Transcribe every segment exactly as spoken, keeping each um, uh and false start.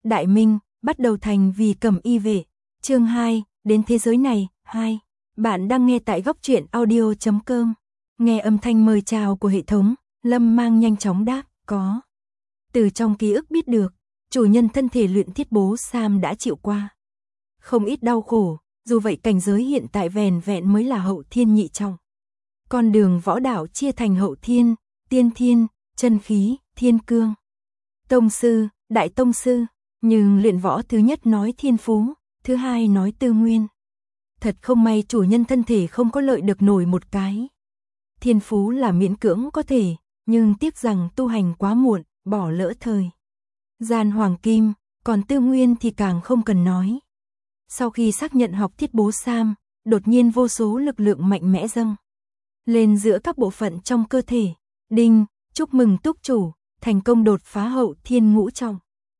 Đại Minh, bắt đầu thành vì cẩm y vệ. Chương hai, đến thế giới này, hai. Bạn đang nghe tại góc truyện audio chấm com. Nghe âm thanh mời chào của hệ thống, Lâm Mang nhanh chóng đáp, có. Từ trong ký ức biết được, chủ nhân thân thể luyện thiết bố Sam đã chịu qua không ít đau khổ, dù vậy cảnh giới hiện tại vẻn vẹn mới là hậu thiên nhị trọng. Con đường võ đạo chia thành hậu thiên, tiên thiên, chân khí, thiên cương, tông sư, đại tông sư, nhưng luyện võ thứ nhất nói thiên phú, thứ hai nói tư nguyên. Thật không may chủ nhân thân thể không có lợi được nổi một cái. Thiên phú là miễn cưỡng có thể, nhưng tiếc rằng tu hành quá muộn, bỏ lỡ thời gian hoàng kim, còn tư nguyên thì càng không cần nói. Sau khi xác nhận học thiết bố Sam, đột nhiên vô số lực lượng mạnh mẽ dâng lên giữa các bộ phận trong cơ thể. Đinh, chúc mừng túc chủ, thành công đột phá hậu thiên ngũ trọng.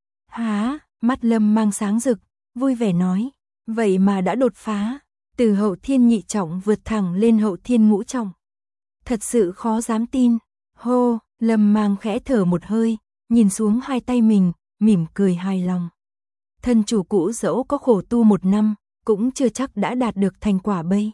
Há, mắt Lâm Mang sáng rực, vui vẻ nói, vậy mà đã đột phá, từ hậu thiên nhị trọng vượt thẳng lên hậu thiên ngũ trọng. Thật sự khó dám tin. Hô, Lâm Mang khẽ thở một hơi, nhìn xuống hai tay mình, mỉm cười hài lòng. Thân chủ cũ dẫu có khổ tu một năm, cũng chưa chắc đã đạt được thành quả bây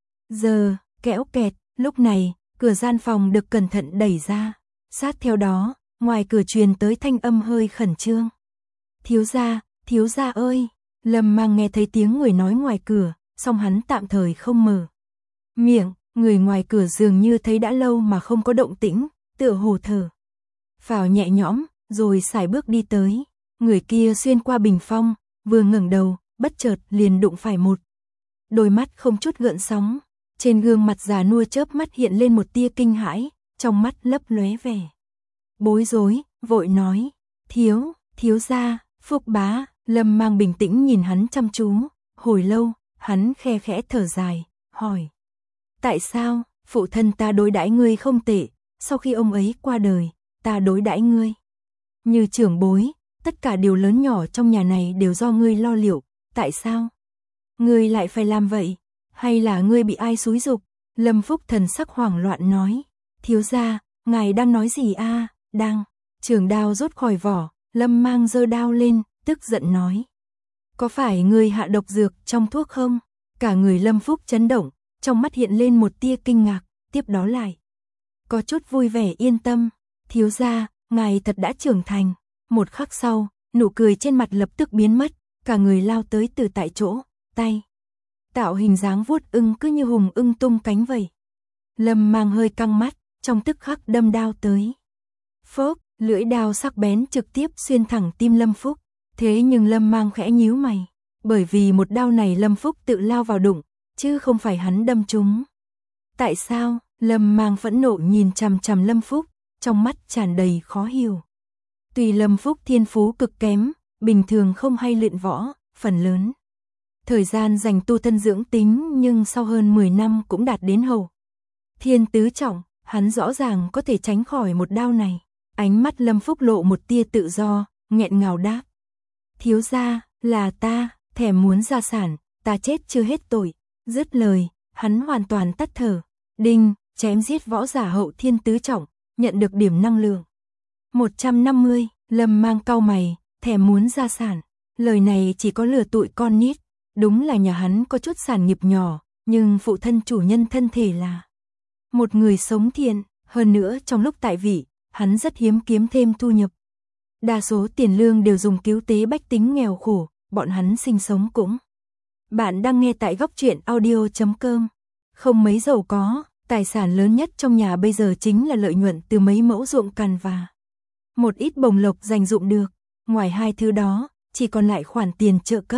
giờ. Kéo kẹt, lúc này, cửa gian phòng được cẩn thận đẩy ra. Sát theo đó, ngoài cửa truyền tới thanh âm hơi khẩn trương. Thiếu gia, thiếu gia ơi. Lâm Mang nghe thấy tiếng người nói ngoài cửa, song hắn tạm thời không mở miệng. Người ngoài cửa dường như thấy đã lâu mà không có động tĩnh, tựa hồ thở phào nhẹ nhõm, rồi sải bước đi tới. Người kia xuyên qua bình phong, vừa ngẩng đầu, bất chợt liền đụng phải một đôi mắt không chút gợn sóng. Trên gương mặt già nua chớp mắt hiện lên một tia kinh hãi, trong mắt lấp lóe vẻ bối rối, vội nói, thiếu, thiếu gia, Phúc bá. Lâm Mang bình tĩnh nhìn hắn chăm chú, hồi lâu, hắn khe khẽ thở dài, hỏi, tại sao, phụ thân ta đối đãi ngươi không tệ, sau khi ông ấy qua đời, ta đối đãi ngươi như trưởng bối, tất cả điều lớn nhỏ trong nhà này đều do ngươi lo liệu, tại sao ngươi lại phải làm vậy, hay là ngươi bị ai xúi giục? Lâm Phúc thần sắc hoảng loạn nói, thiếu gia, ngài đang nói gì a? À? Đang. Trường đao rút khỏi vỏ, Lâm Mang giơ đao lên, tức giận nói, có phải ngươi hạ độc dược trong thuốc không? Cả người Lâm Phúc chấn động, trong mắt hiện lên một tia kinh ngạc, tiếp đó lại có chút vui vẻ yên tâm, thiếu gia, ngài thật đã trưởng thành. Một khắc sau, nụ cười trên mặt lập tức biến mất, cả người lao tới từ tại chỗ, tay tạo hình dáng vuốt ưng cứ như hùng ưng tung cánh vậy. Lâm Mang hơi căng mắt, trong tức khắc đâm đao tới. Phốc, lưỡi đao sắc bén trực tiếp xuyên thẳng tim Lâm Phúc. Thế nhưng Lâm Mang khẽ nhíu mày, bởi vì một đao này Lâm Phúc tự lao vào đụng, chứ không phải hắn đâm trúng. Tại sao? Lâm Mang phẫn nộ nhìn chằm chằm Lâm Phúc, trong mắt tràn đầy khó hiểu. Tuy Lâm Phúc thiên phú cực kém, bình thường không hay luyện võ, phần lớn thời gian dành tu thân dưỡng tính, nhưng sau hơn mười năm cũng đạt đến hậu thiên tứ trọng, hắn rõ ràng có thể tránh khỏi một đao này. Ánh mắt Lâm Phúc lộ một tia tự do, nghẹn ngào đáp, thiếu gia, là ta, thèm muốn gia sản, ta chết chưa hết tội. Dứt lời, hắn hoàn toàn tắt thở. Đinh, chém giết võ giả hậu thiên tứ trọng, nhận được điểm năng lượng một trăm năm mươi. Lâm Mang cau mày, thèm muốn gia sản, lời này chỉ có lừa tụi con nít. Đúng là nhà hắn có chút sản nghiệp nhỏ, nhưng phụ thân chủ nhân thân thể là một người sống thiện, hơn nữa trong lúc tại vị, hắn rất hiếm kiếm thêm thu nhập. Đa số tiền lương đều dùng cứu tế bách tính nghèo khổ, bọn hắn sinh sống cũng. Bạn đang nghe tại góc truyện audio chấm com. Không mấy giàu có, tài sản lớn nhất trong nhà bây giờ chính là lợi nhuận từ mấy mẫu ruộng cằn và một ít bồng lộc dành dụm được. Ngoài hai thứ đó, chỉ còn lại khoản tiền trợ cấp.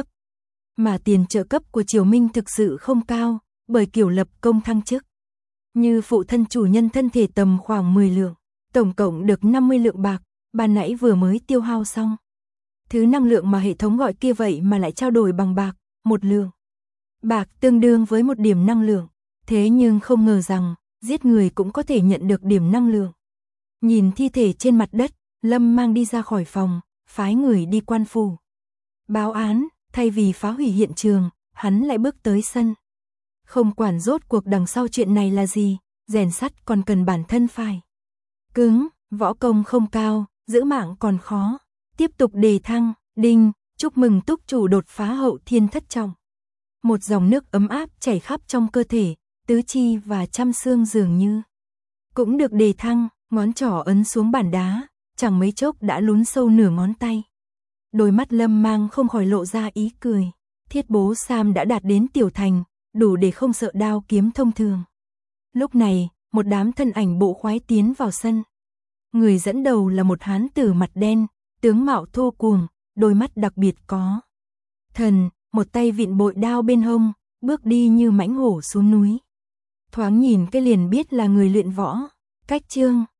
Mà tiền trợ cấp của Triều Minh thực sự không cao, bởi kiểu lập công thăng chức. Như phụ thân chủ nhân thân thể tầm khoảng mười lượng, tổng cộng được năm mươi lượng bạc, ban nãy vừa mới tiêu hao xong. Thứ năng lượng mà hệ thống gọi kia vậy mà lại trao đổi bằng bạc, một lượng bạc tương đương với một điểm năng lượng. Thế nhưng không ngờ rằng, giết người cũng có thể nhận được điểm năng lượng. Nhìn thi thể trên mặt đất, Lâm Mang đi ra khỏi phòng, phái người đi quan phủ báo án. Thay vì phá hủy hiện trường, hắn lại bước tới sân. Không quản rốt cuộc đằng sau chuyện này là gì, rèn sắt còn cần bản thân phải cứng, võ công không cao, giữ mạng còn khó. Tiếp tục đề thăng, Đinh, chúc mừng túc chủ đột phá hậu thiên thất trọng. Một dòng nước ấm áp chảy khắp trong cơ thể, tứ chi và trăm xương dường như cũng được đề thăng, ngón trỏ ấn xuống bàn đá, chẳng mấy chốc đã lún sâu nửa ngón tay. Đôi mắt Lâm Mang không khỏi lộ ra ý cười. Thiết bố Sam đã đạt đến tiểu thành, đủ để không sợ đao kiếm thông thường. Lúc này, một đám thân ảnh bộ khoái tiến vào sân. Người dẫn đầu là một hán tử mặt đen, tướng mạo thô cuồng, đôi mắt đặc biệt có thần, một tay vịn bội đao bên hông, bước đi như mãnh hổ xuống núi. Thoáng nhìn cái liền biết là người luyện võ. Cách chương